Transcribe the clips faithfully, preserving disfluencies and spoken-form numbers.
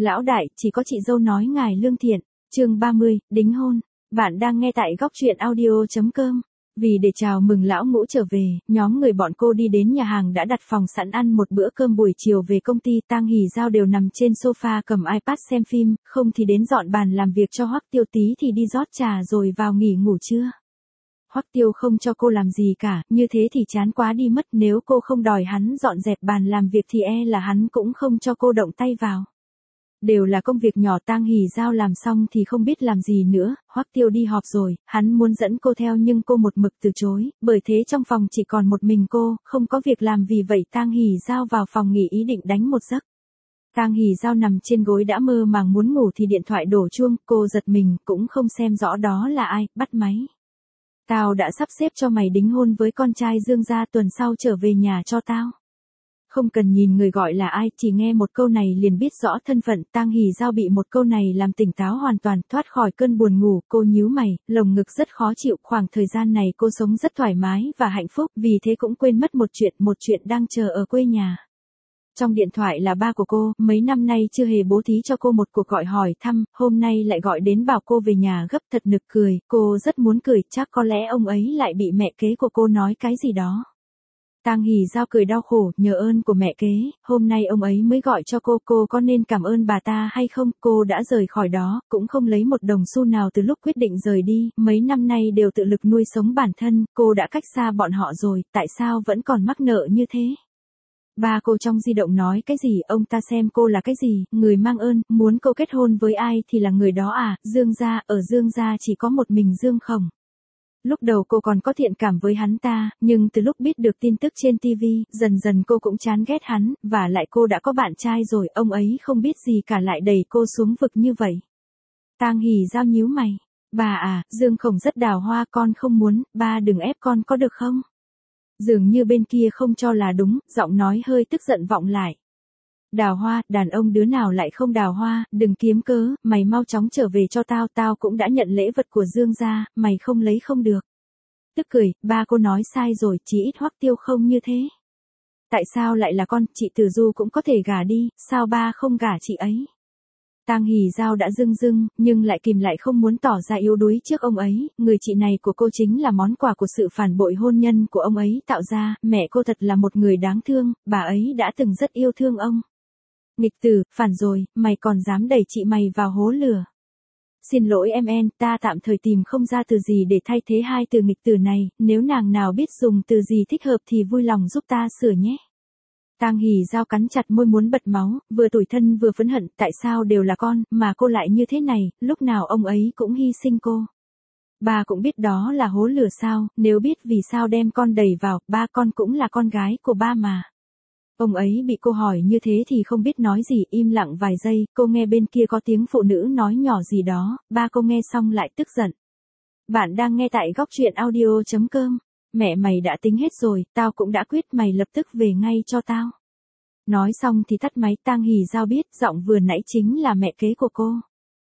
Lão đại, chỉ có chị dâu nói ngài lương thiện. Chương ba mươi, đính hôn. Bạn đang nghe tại góc truyện audio chấm com. Vì để chào mừng lão ngũ trở về, nhóm người bọn cô đi đến nhà hàng đã đặt phòng sẵn ăn một bữa cơm buổi chiều về công ty. Tang Hỉ Giao đều nằm trên sofa cầm iPad xem phim, không thì đến dọn bàn làm việc cho Hoắc Tiêu tí thì đi rót trà rồi vào nghỉ ngủ trưa. Hoắc Tiêu không cho cô làm gì cả, như thế thì chán quá đi mất, nếu cô không đòi hắn dọn dẹp bàn làm việc thì e là hắn cũng không cho cô động tay vào. Đều là công việc nhỏ. Tang Hỉ Giao làm xong thì không biết làm gì nữa, Hoắc Tiêu đi họp rồi, hắn muốn dẫn cô theo nhưng cô một mực từ chối, bởi thế trong phòng chỉ còn một mình cô, không có việc làm, vì vậy Tang Hỉ Giao vào phòng nghỉ ý định đánh một giấc. Tang Hỉ Giao nằm trên gối đã mơ màng muốn ngủ thì điện thoại đổ chuông, cô giật mình, cũng không xem rõ đó là ai, bắt máy. Tao đã sắp xếp cho mày đính hôn với con trai Dương gia, tuần sau trở về nhà cho tao. Không cần nhìn người gọi là ai, chỉ nghe một câu này liền biết rõ thân phận. Tang Hỉ Giao bị một câu này làm tỉnh táo hoàn toàn, thoát khỏi cơn buồn ngủ. Cô nhíu mày, lồng ngực rất khó chịu. Khoảng thời gian này cô sống rất thoải mái và hạnh phúc, vì thế cũng quên mất một chuyện, một chuyện đang chờ ở quê nhà. Trong điện thoại là ba của cô, mấy năm nay chưa hề bố thí cho cô một cuộc gọi hỏi thăm, hôm nay lại gọi đến bảo cô về nhà gấp, thật nực cười. Cô rất muốn cười, chắc có lẽ ông ấy lại bị mẹ kế của cô nói cái gì đó. Tang Hỉ Giao cười đau khổ, nhờ ơn của mẹ kế, hôm nay ông ấy mới gọi cho cô, cô có nên cảm ơn bà ta hay không? Cô đã rời khỏi đó, cũng không lấy một đồng xu nào từ lúc quyết định rời đi, mấy năm nay đều tự lực nuôi sống bản thân, cô đã cách xa bọn họ rồi, tại sao vẫn còn mắc nợ như thế? Ba cô trong di động nói cái gì, ông ta xem cô là cái gì, người mang ơn, muốn cô kết hôn với ai thì là người đó à? Dương gia, ở Dương gia chỉ có một mình Dương Khổng. Lúc đầu cô còn có thiện cảm với hắn ta, nhưng từ lúc biết được tin tức trên ti vi, dần dần cô cũng chán ghét hắn, và lại cô đã có bạn trai rồi, ông ấy không biết gì cả lại đẩy cô xuống vực như vậy. Tang Hỉ Giao nhíu mày, bà à, Dương Khổng rất đào hoa, con không muốn, ba đừng ép con có được không? Dường như bên kia không cho là đúng, giọng nói hơi tức giận vọng lại. Đào hoa, đàn ông đứa nào lại không đào hoa, đừng kiếm cớ, mày mau chóng trở về cho tao, tao cũng đã nhận lễ vật của Dương gia, mày không lấy không được. Tức cười, ba cô nói sai rồi, chỉ ít Hoắc Tiêu không như thế. Tại sao lại là con, chị Từ Du cũng có thể gả đi, sao ba không gả chị ấy? Tang Hỉ Giao đã dưng dưng, nhưng lại kìm lại không muốn tỏ ra yếu đuối trước ông ấy, người chị này của cô chính là món quà của sự phản bội hôn nhân của ông ấy tạo ra, mẹ cô thật là một người đáng thương, bà ấy đã từng rất yêu thương ông. Nghịch tử, phản rồi, mày còn dám đẩy chị mày vào hố lửa. Xin lỗi em en, ta tạm thời tìm không ra từ gì để thay thế hai từ nghịch tử này, nếu nàng nào biết dùng từ gì thích hợp thì vui lòng giúp ta sửa nhé. Tang Hỉ Giao cắn chặt môi muốn bật máu, vừa tủi thân vừa phẫn hận, tại sao đều là con, mà cô lại như thế này, lúc nào ông ấy cũng hy sinh cô. Ba cũng biết đó là hố lửa sao, nếu biết vì sao đem con đẩy vào, ba con cũng là con gái của ba mà. Ông ấy bị cô hỏi như thế thì không biết nói gì, im lặng vài giây, cô nghe bên kia có tiếng phụ nữ nói nhỏ gì đó, ba cô nghe xong lại tức giận. Bạn đang nghe tại góc truyện audio chấm com. Mẹ mày đã tính hết rồi, tao cũng đã quyết, mày lập tức về ngay cho tao. Nói xong thì tắt máy. Tang Hỉ Giao biết giọng vừa nãy chính là mẹ kế của cô.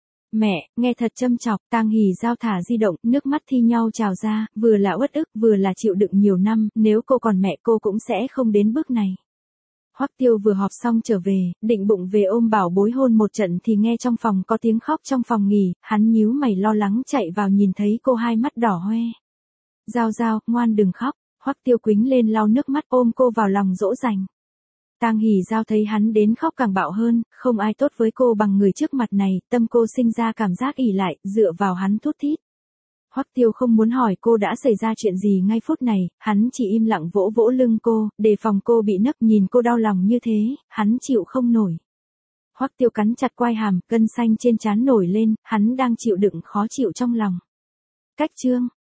Mẹ, nghe thật châm chọc. Tang Hỉ Giao thả di động, nước mắt thi nhau trào ra, vừa là uất ức, vừa là chịu đựng nhiều năm, nếu cô còn mẹ cô cũng sẽ không đến bước này. Hoắc Tiêu vừa họp xong trở về, định bụng về ôm bảo bối hôn một trận thì nghe trong phòng có tiếng khóc trong phòng nghỉ, hắn nhíu mày lo lắng chạy vào nhìn thấy cô hai mắt đỏ hoe. Giao Giao, ngoan đừng khóc. Hoắc Tiêu quýnh lên lau nước mắt ôm cô vào lòng dỗ dành. Tang Hỉ Giao thấy hắn đến khóc càng bạo hơn, không ai tốt với cô bằng người trước mặt này, tâm cô sinh ra cảm giác ỉ lại, dựa vào hắn thút thít. Hoắc Tiêu không muốn hỏi cô đã xảy ra chuyện gì ngay phút này, hắn chỉ im lặng vỗ vỗ lưng cô, đề phòng cô bị nấc, nhìn cô đau lòng như thế, hắn chịu không nổi. Hoắc Tiêu cắn chặt quai hàm, gân xanh trên trán nổi lên, hắn đang chịu đựng khó chịu trong lòng. Cách chương